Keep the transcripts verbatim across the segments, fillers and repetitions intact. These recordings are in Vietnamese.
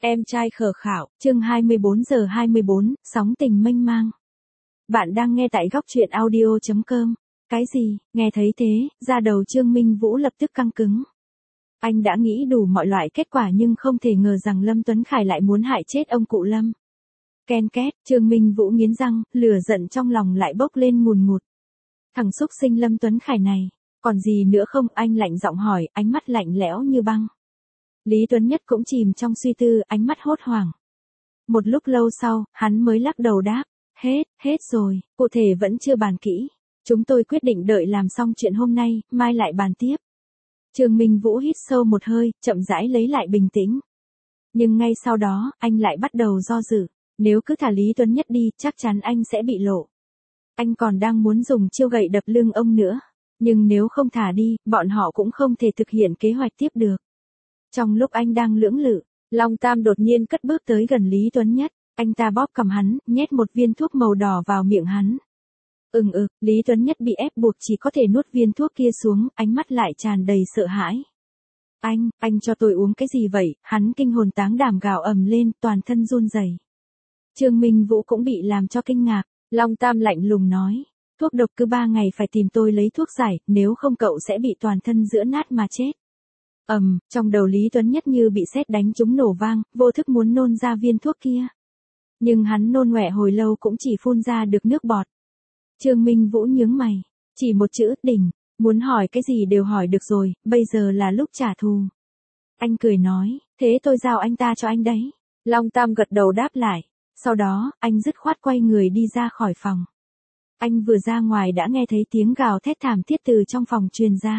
Em trai khờ khảo, chương hai mươi bốn giờ hai mươi bốn, sóng tình mênh mang. Bạn đang nghe tại góc truyện audio chấm com. Cái gì? Nghe thấy thế, da đầu Trương Minh Vũ lập tức căng cứng. Anh đã nghĩ đủ mọi loại kết quả nhưng không thể ngờ rằng Lâm Tuấn Khải lại muốn hại chết ông cụ Lâm. Ken két, Trương Minh Vũ nghiến răng, lửa giận trong lòng lại bốc lên ngùn ngụt. Thằng xúc sinh Lâm Tuấn Khải này, còn gì nữa không? Anh lạnh giọng hỏi, ánh mắt lạnh lẽo như băng. Lý Tuấn Nhất cũng chìm trong suy tư, ánh mắt hốt hoảng. Một lúc lâu sau, hắn mới lắc đầu đáp, hết, hết rồi, cụ thể vẫn chưa bàn kỹ. Chúng tôi quyết định đợi làm xong chuyện hôm nay, mai lại bàn tiếp. Trương Minh Vũ hít sâu một hơi, chậm rãi lấy lại bình tĩnh. Nhưng ngay sau đó, anh lại bắt đầu do dự. Nếu cứ thả Lý Tuấn Nhất đi, chắc chắn anh sẽ bị lộ. Anh còn đang muốn dùng chiêu gậy đập lưng ông nữa. Nhưng nếu không thả đi, bọn họ cũng không thể thực hiện kế hoạch tiếp được. Trong lúc anh đang lưỡng lự, Long Tam đột nhiên cất bước tới gần Lý Tuấn Nhất. Anh ta bóp cầm hắn, nhét một viên thuốc màu đỏ vào miệng hắn. Ừng ực, Lý Tuấn Nhất bị ép buộc chỉ có thể nuốt viên thuốc kia xuống, ánh mắt lại tràn đầy sợ hãi. Anh, anh cho tôi uống cái gì vậy? Hắn kinh hồn táng đảm gào ầm lên, toàn thân run rẩy. Trương Minh Vũ cũng bị làm cho kinh ngạc. Long Tam lạnh lùng nói, thuốc độc cứ ba ngày phải tìm tôi lấy thuốc giải, nếu không cậu sẽ bị toàn thân giữa nát mà chết. Ầm, um, trong đầu Lý Tuấn Nhất như bị sét đánh trúng nổ vang, vô thức muốn nôn ra viên thuốc kia. Nhưng hắn nôn ngoẹ hồi lâu cũng chỉ phun ra được nước bọt. Trương Minh Vũ nhướng mày, chỉ một chữ, đỉnh, muốn hỏi cái gì đều hỏi được rồi, bây giờ là lúc trả thù. Anh cười nói, thế tôi giao anh ta cho anh đấy. Long Tam gật đầu đáp lại, sau đó, anh dứt khoát quay người đi ra khỏi phòng. Anh vừa ra ngoài đã nghe thấy tiếng gào thét thảm thiết từ trong phòng truyền ra.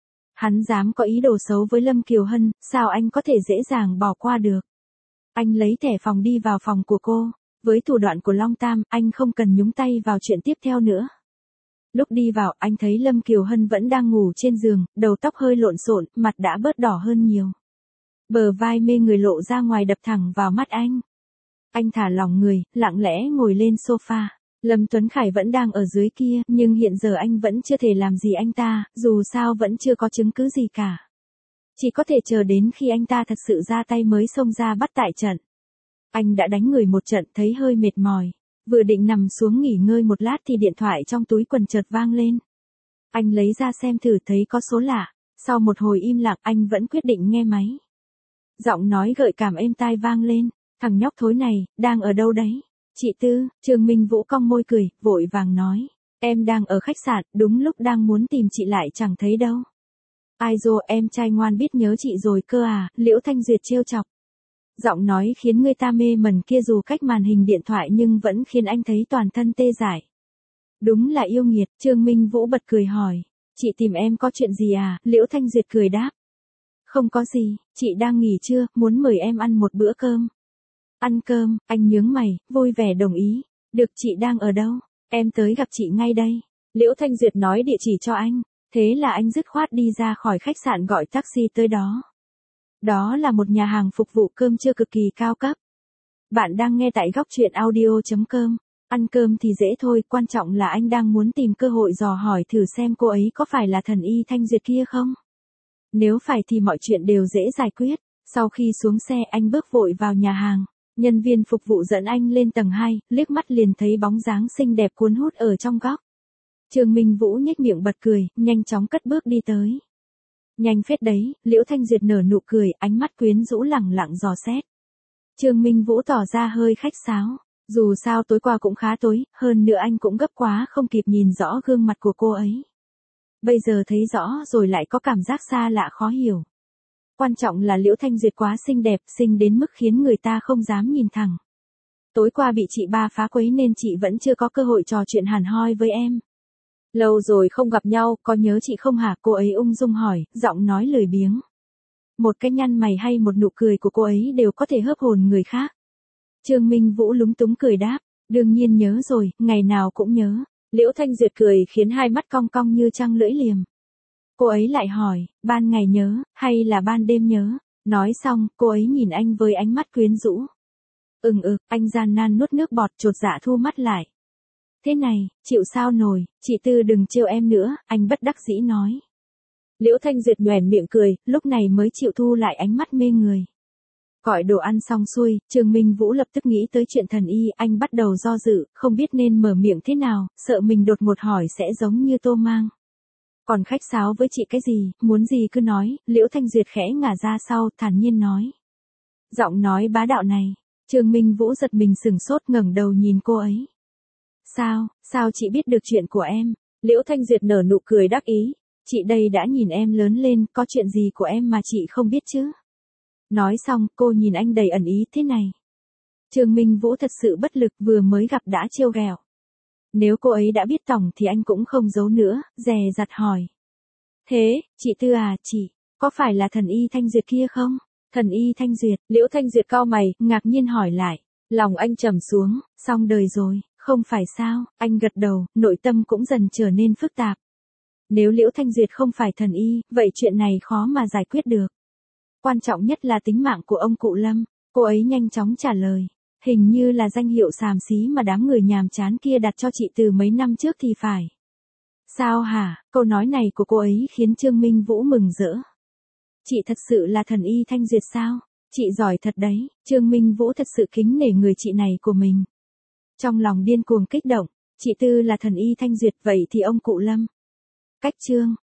Hắn dám có ý đồ xấu với Lâm Kiều Hân, sao anh có thể dễ dàng bỏ qua được. Anh lấy thẻ phòng đi vào phòng của cô, với thủ đoạn của Long Tam, anh không cần nhúng tay vào chuyện tiếp theo nữa. Lúc đi vào, anh thấy Lâm Kiều Hân vẫn đang ngủ trên giường, đầu tóc hơi lộn xộn, mặt đã bớt đỏ hơn nhiều. Bờ vai mê người lộ ra ngoài đập thẳng vào mắt anh. Anh thả lỏng người, lặng lẽ ngồi lên sofa. Lâm Tuấn Khải vẫn đang ở dưới kia, nhưng hiện giờ anh vẫn chưa thể làm gì anh ta, dù sao vẫn chưa có chứng cứ gì cả. Chỉ có thể chờ đến khi anh ta thật sự ra tay mới xông ra bắt tại trận. Anh đã đánh người một trận thấy hơi mệt mỏi. Vừa định nằm xuống nghỉ ngơi một lát thì điện thoại trong túi quần chợt vang lên. Anh lấy ra xem thử thấy có số lạ. Sau một hồi im lặng anh vẫn quyết định nghe máy. Giọng nói gợi cảm êm tai vang lên. Thằng nhóc thối này, đang ở đâu đấy? Chị Tư, Trương Minh Vũ cong môi cười, vội vàng nói. Em đang ở khách sạn, đúng lúc đang muốn tìm chị lại chẳng thấy đâu. Ai dô, em trai ngoan biết nhớ chị rồi cơ à, Liễu Thanh Duyệt trêu chọc. Giọng nói khiến người ta mê mẩn kia dù cách màn hình điện thoại nhưng vẫn khiến anh thấy toàn thân tê dại. Đúng là yêu nghiệt, Trương Minh Vũ bật cười hỏi. Chị tìm em có chuyện gì à, Liễu Thanh Duyệt cười đáp. Không có gì, chị đang nghỉ trưa, muốn mời em ăn một bữa cơm. Ăn cơm, anh nhướng mày, vui vẻ đồng ý. Được, chị đang ở đâu? Em tới gặp chị ngay đây. Liễu Thanh Duyệt nói địa chỉ cho anh. Thế là anh dứt khoát đi ra khỏi khách sạn gọi taxi tới đó. Đó là một nhà hàng phục vụ cơm trưa cực kỳ cao cấp. Bạn đang nghe tại góc truyện audio chấm com. Ăn cơm thì dễ thôi, quan trọng là anh đang muốn tìm cơ hội dò hỏi thử xem cô ấy có phải là thần y Thanh Duyệt kia không? Nếu phải thì mọi chuyện đều dễ giải quyết. Sau khi xuống xe anh bước vội vào nhà hàng. Nhân viên phục vụ dẫn anh lên tầng hai, liếc mắt liền thấy bóng dáng xinh đẹp cuốn hút ở trong góc. Trương Minh Vũ nhếch miệng bật cười, nhanh chóng cất bước đi tới. Nhanh phết đấy, Liễu Thanh Duyệt nở nụ cười, ánh mắt quyến rũ lẳng lặng dò xét. Trương Minh Vũ tỏ ra hơi khách sáo, dù sao tối qua cũng khá tối, hơn nữa anh cũng gấp quá không kịp nhìn rõ gương mặt của cô ấy. Bây giờ thấy rõ rồi lại có cảm giác xa lạ khó hiểu. Quan trọng là Liễu Thanh Duyệt quá xinh đẹp, xinh đến mức khiến người ta không dám nhìn thẳng. Tối qua bị chị ba phá quấy nên chị vẫn chưa có cơ hội trò chuyện hàn hoi với em. Lâu rồi không gặp nhau, có nhớ chị không hả? Cô ấy ung dung hỏi, giọng nói lười biếng. Một cái nhăn mày hay một nụ cười của cô ấy đều có thể hớp hồn người khác. Trương Minh Vũ lúng túng cười đáp, đương nhiên nhớ rồi, ngày nào cũng nhớ. Liễu Thanh Duyệt cười khiến hai mắt cong cong như trăng lưỡi liềm. Cô ấy lại hỏi, ban ngày nhớ, hay là ban đêm nhớ? Nói xong, cô ấy nhìn anh với ánh mắt quyến rũ. Ừng ực, anh gian nan nuốt nước bọt chột dạ thu mắt lại. Thế này, chịu sao nổi, chị Tư đừng trêu em nữa, anh bất đắc dĩ nói. Liễu Thanh Duyệt nhoẻn miệng cười, lúc này mới chịu thu lại ánh mắt mê người. Gọi đồ ăn xong xuôi, Trương Minh Vũ lập tức nghĩ tới chuyện thần y, anh bắt đầu do dự, không biết nên mở miệng thế nào, sợ mình đột ngột hỏi sẽ giống như Tô Mang. Còn khách sáo với chị cái gì, muốn gì cứ nói, Liễu Thanh Duyệt khẽ ngả ra sau, thản nhiên nói. Giọng nói bá đạo này, Trương Minh Vũ giật mình sừng sốt ngẩng đầu nhìn cô ấy. Sao, sao chị biết được chuyện của em? Liễu Thanh Duyệt nở nụ cười đắc ý, chị đây đã nhìn em lớn lên, có chuyện gì của em mà chị không biết chứ? Nói xong, cô nhìn anh đầy ẩn ý thế này. Trương Minh Vũ thật sự bất lực, vừa mới gặp đã trêu ghẹo. Nếu cô ấy đã biết tổng thì anh cũng không giấu nữa, dè dặt hỏi. Thế, chị Tư à, chị, có phải là thần y Thanh Duyệt kia không? Thần y Thanh Duyệt, Liễu Thanh Duyệt cau mày, ngạc nhiên hỏi lại. Lòng anh trầm xuống, xong đời rồi, không phải sao, anh gật đầu, nội tâm cũng dần trở nên phức tạp. Nếu Liễu Thanh Duyệt không phải thần y, vậy chuyện này khó mà giải quyết được. Quan trọng nhất là tính mạng của ông cụ Lâm, cô ấy nhanh chóng trả lời. Hình như là danh hiệu xàm xí mà đám người nhàm chán kia đặt cho chị từ mấy năm trước thì phải. Sao hả? Câu nói này của cô ấy khiến Trương Minh Vũ mừng rỡ. Chị thật sự là thần y Thanh Duyệt sao? Chị giỏi thật đấy, Trương Minh Vũ thật sự kính nể người chị này của mình. Trong lòng điên cuồng kích động, chị Tư là thần y Thanh Duyệt vậy thì ông cụ Lâm. Cách chương